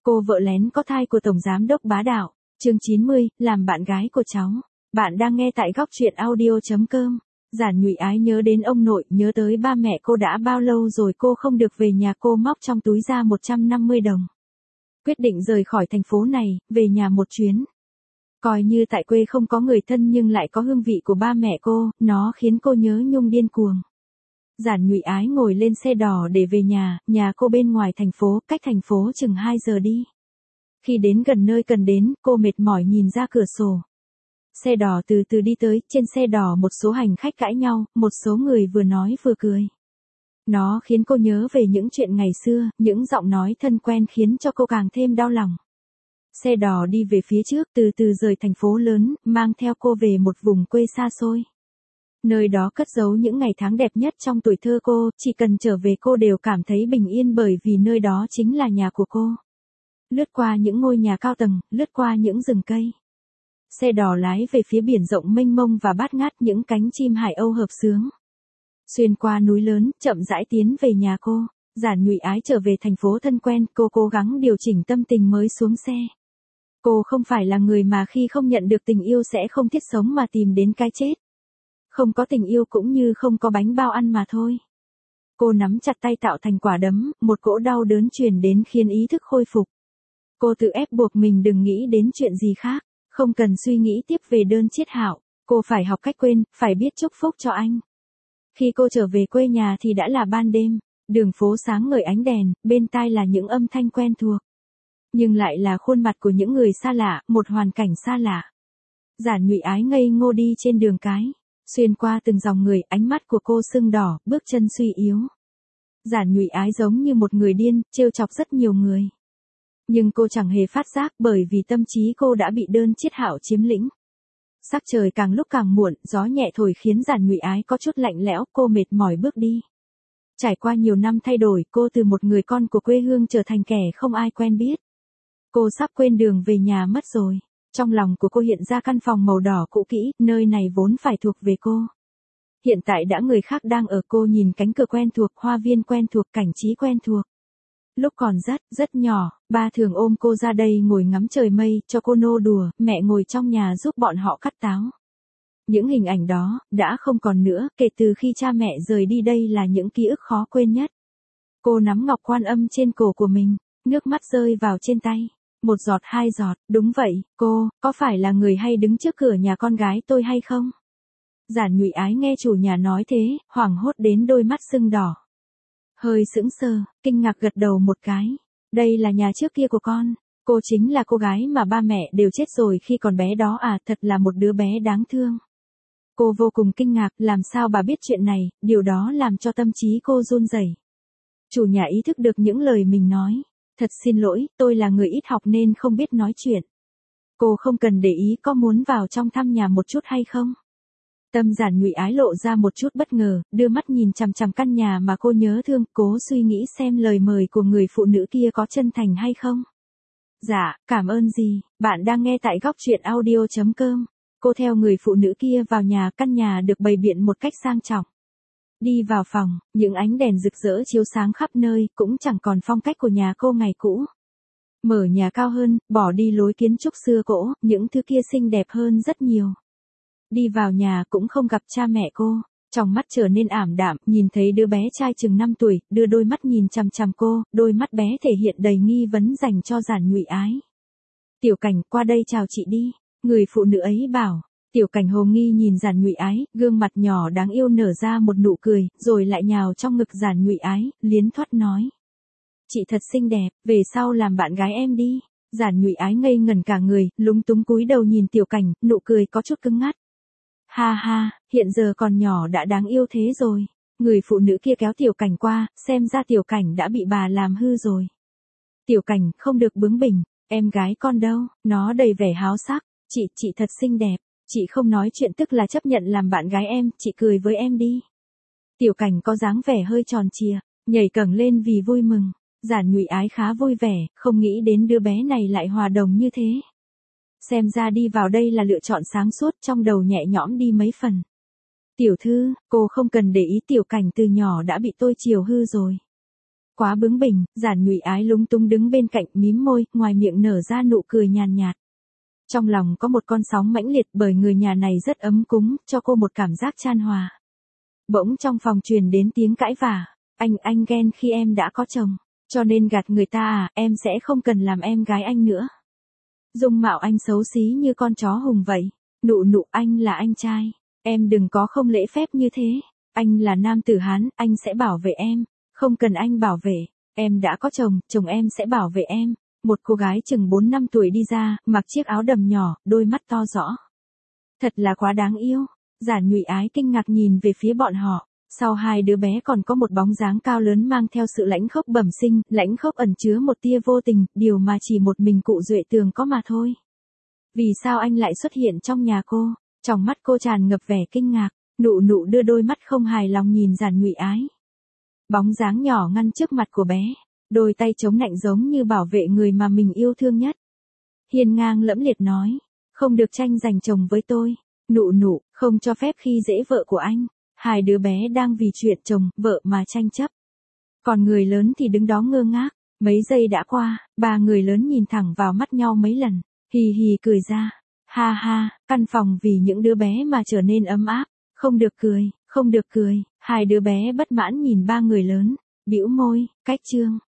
Cô vợ lén có thai của Tổng Giám đốc bá đạo. Chương 90, làm bạn gái của cháu. Bạn đang nghe tại góc truyện audio.com. Giản Nhụy Ái nhớ đến ông nội, nhớ tới ba mẹ cô đã bao lâu rồi cô không được về nhà. Cô móc trong túi ra 150 đồng. Quyết định rời khỏi thành phố này, về nhà một chuyến. Coi như tại quê không có người thân nhưng lại có hương vị của ba mẹ cô, nó khiến cô nhớ nhung điên cuồng. Giản Nhụy Ái ngồi lên xe đỏ để về nhà cô bên ngoài thành phố, cách thành phố chừng 2 giờ đi. Khi đến gần nơi cần đến, cô mệt mỏi nhìn ra cửa sổ. Xe đỏ từ từ đi tới, trên xe đỏ một số hành khách cãi nhau, một số người vừa nói vừa cười. Nó khiến cô nhớ về những chuyện ngày xưa, những giọng nói thân quen khiến cho cô càng thêm đau lòng. Xe đỏ đi về phía trước, từ từ rời thành phố lớn, mang theo cô về một vùng quê xa xôi. Nơi đó cất giấu những ngày tháng đẹp nhất trong tuổi thơ cô, chỉ cần trở về cô đều cảm thấy bình yên bởi vì nơi đó chính là nhà của cô. Lướt qua những ngôi nhà cao tầng, lướt qua những rừng cây. Xe đỏ lái về phía biển rộng mênh mông và bát ngát, những cánh chim hải âu hợp xướng. Xuyên qua núi lớn, chậm rãi tiến về nhà cô. Giản Nhụy Ái trở về thành phố thân quen, cô cố gắng điều chỉnh tâm tình mới xuống xe. Cô không phải là người mà khi không nhận được tình yêu sẽ không thiết sống mà tìm đến cái chết. Không có tình yêu cũng như không có bánh bao ăn mà thôi. Cô nắm chặt tay tạo thành quả đấm, một cỗ đau đớn truyền đến khiến ý thức khôi phục. Cô tự ép buộc mình đừng nghĩ đến chuyện gì khác, không cần suy nghĩ tiếp về đơn chiết hạo, cô phải học cách quên, phải biết chúc phúc cho anh. Khi cô trở về quê nhà thì đã là ban đêm, đường phố sáng ngời ánh đèn, bên tai là những âm thanh quen thuộc. Nhưng lại là khuôn mặt của những người xa lạ, một hoàn cảnh xa lạ. Giản Nhụy Ái ngây ngô đi trên đường cái. Xuyên qua từng dòng người, ánh mắt của cô sưng đỏ, bước chân suy yếu. Giản Nhụy Ái giống như một người điên, trêu chọc rất nhiều người. Nhưng cô chẳng hề phát giác bởi vì tâm trí cô đã bị đơn chiết hạo chiếm lĩnh. Sắc trời càng lúc càng muộn, gió nhẹ thổi khiến Giản Nhụy Ái có chút lạnh lẽo, cô mệt mỏi bước đi. Trải qua nhiều năm thay đổi, cô từ một người con của quê hương trở thành kẻ không ai quen biết. Cô sắp quên đường về nhà mất rồi. Trong lòng của cô hiện ra căn phòng màu đỏ cũ kỹ, nơi này vốn phải thuộc về cô. Hiện tại đã người khác đang ở, cô nhìn cánh cửa quen thuộc, hoa viên quen thuộc, cảnh trí quen thuộc. Lúc còn rất nhỏ, ba thường ôm cô ra đây ngồi ngắm trời mây, cho cô nô đùa, mẹ ngồi trong nhà giúp bọn họ cắt táo. Những hình ảnh đó, đã không còn nữa, kể từ khi cha mẹ rời đi đây là những ký ức khó quên nhất. Cô nắm ngọc quan âm trên cổ của mình, nước mắt rơi vào trên tay. Một giọt hai giọt, đúng vậy, cô, có phải là người hay đứng trước cửa nhà con gái tôi hay không? Giản Nhụy Ái nghe chủ nhà nói thế, hoảng hốt đến đôi mắt sưng đỏ. Hơi sững sờ, kinh ngạc gật đầu một cái. Đây là nhà trước kia của con, cô chính là cô gái mà ba mẹ đều chết rồi khi còn bé đó à, thật là một đứa bé đáng thương. Cô vô cùng kinh ngạc, làm sao bà biết chuyện này, điều đó làm cho tâm trí cô run rẩy. Chủ nhà ý thức được những lời mình nói. Thật xin lỗi, tôi là người ít học nên không biết nói chuyện. Cô không cần để ý có muốn vào trong thăm nhà một chút hay không? Tâm Giản Nhụy Ái lộ ra một chút bất ngờ, đưa mắt nhìn chằm chằm căn nhà mà cô nhớ thương, cố suy nghĩ xem lời mời của người phụ nữ kia có chân thành hay không. Dạ, cảm ơn gì, bạn đang nghe tại góc truyện audio.com. Cô theo người phụ nữ kia vào nhà, căn nhà được bày biện một cách sang trọng. Đi vào phòng, những ánh đèn rực rỡ chiếu sáng khắp nơi, cũng chẳng còn phong cách của nhà cô ngày cũ. Mở nhà cao hơn, bỏ đi lối kiến trúc xưa cũ, những thứ kia xinh đẹp hơn rất nhiều. Đi vào nhà cũng không gặp cha mẹ cô, trong mắt trở nên ảm đạm, nhìn thấy đứa bé trai chừng 5 tuổi, đưa đôi mắt nhìn chằm chằm cô, đôi mắt bé thể hiện đầy nghi vấn dành cho Giản Nhụy Ái. Tiểu Cảnh, qua đây chào chị đi, người phụ nữ ấy bảo. Tiểu Cảnh hồ nghi nhìn Giản Nhụy Ái, gương mặt nhỏ đáng yêu nở ra một nụ cười, rồi lại nhào trong ngực Giản Nhụy Ái, liến thoát nói. Chị thật xinh đẹp, về sau làm bạn gái em đi. Giản Nhụy Ái ngây ngẩn cả người, lúng túng cúi đầu nhìn Tiểu Cảnh, nụ cười có chút cứng ngắt. Ha ha, hiện giờ còn nhỏ đã đáng yêu thế rồi. Người phụ nữ kia kéo Tiểu Cảnh qua, xem ra Tiểu Cảnh đã bị bà làm hư rồi. Tiểu Cảnh, không được bướng bỉnh, em gái con đâu, nó đầy vẻ háo sắc. Chị thật xinh đẹp. Chị không nói chuyện tức là chấp nhận làm bạn gái em, chị cười với em đi. Tiểu Cảnh có dáng vẻ hơi tròn trịa, nhảy cẫng lên vì vui mừng. Giản Nhụy Ái khá vui vẻ, không nghĩ đến đứa bé này lại hòa đồng như thế. Xem ra đi vào đây là lựa chọn sáng suốt, trong đầu nhẹ nhõm đi mấy phần. Tiểu thư, cô không cần để ý Tiểu Cảnh từ nhỏ đã bị tôi chiều hư rồi. Quá bướng bỉnh, Giản Nhụy Ái lúng túng đứng bên cạnh mím môi, ngoài miệng nở ra nụ cười nhàn nhạt. Trong lòng có một con sóng mãnh liệt bởi người nhà này rất ấm cúng, cho cô một cảm giác chan hòa. Bỗng trong phòng truyền đến tiếng cãi vả. Anh ghen khi em đã có chồng, cho nên gạt người ta à, em sẽ không cần làm em gái anh nữa. Dung mạo anh xấu xí như con chó hùng vậy. Nụ anh là anh trai. Em đừng có không lễ phép như thế. Anh là nam tử Hán, anh sẽ bảo vệ em. Không cần anh bảo vệ. Em đã có chồng, chồng em sẽ bảo vệ em. Một cô gái chừng 4 năm tuổi đi ra, mặc chiếc áo đầm nhỏ, đôi mắt to rõ. Thật là quá đáng yêu. Giản Nhụy Ái kinh ngạc nhìn về phía bọn họ. Sau hai đứa bé còn có một bóng dáng cao lớn mang theo sự lãnh khốc bẩm sinh, lãnh khốc ẩn chứa một tia vô tình, điều mà chỉ một mình cụ Duệ Tường có mà thôi. Vì sao anh lại xuất hiện trong nhà cô? Trong mắt cô tràn ngập vẻ kinh ngạc, nụ đưa đôi mắt không hài lòng nhìn Giản Nhụy Ái. Bóng dáng nhỏ ngăn trước mặt của bé, đôi tay chống nạnh giống như bảo vệ người mà mình yêu thương nhất. Hiên ngang lẫm liệt nói, không được tranh giành chồng với tôi. Nụ, không cho phép khi dễ vợ của anh. Hai đứa bé đang vì chuyện chồng, vợ mà tranh chấp. Còn người lớn thì đứng đó ngơ ngác. Mấy giây đã qua, ba người lớn nhìn thẳng vào mắt nhau mấy lần, hì hì cười ra. Ha ha, căn phòng vì những đứa bé mà trở nên ấm áp. Không được cười. Hai đứa bé bất mãn nhìn ba người lớn, bĩu môi, cách trương.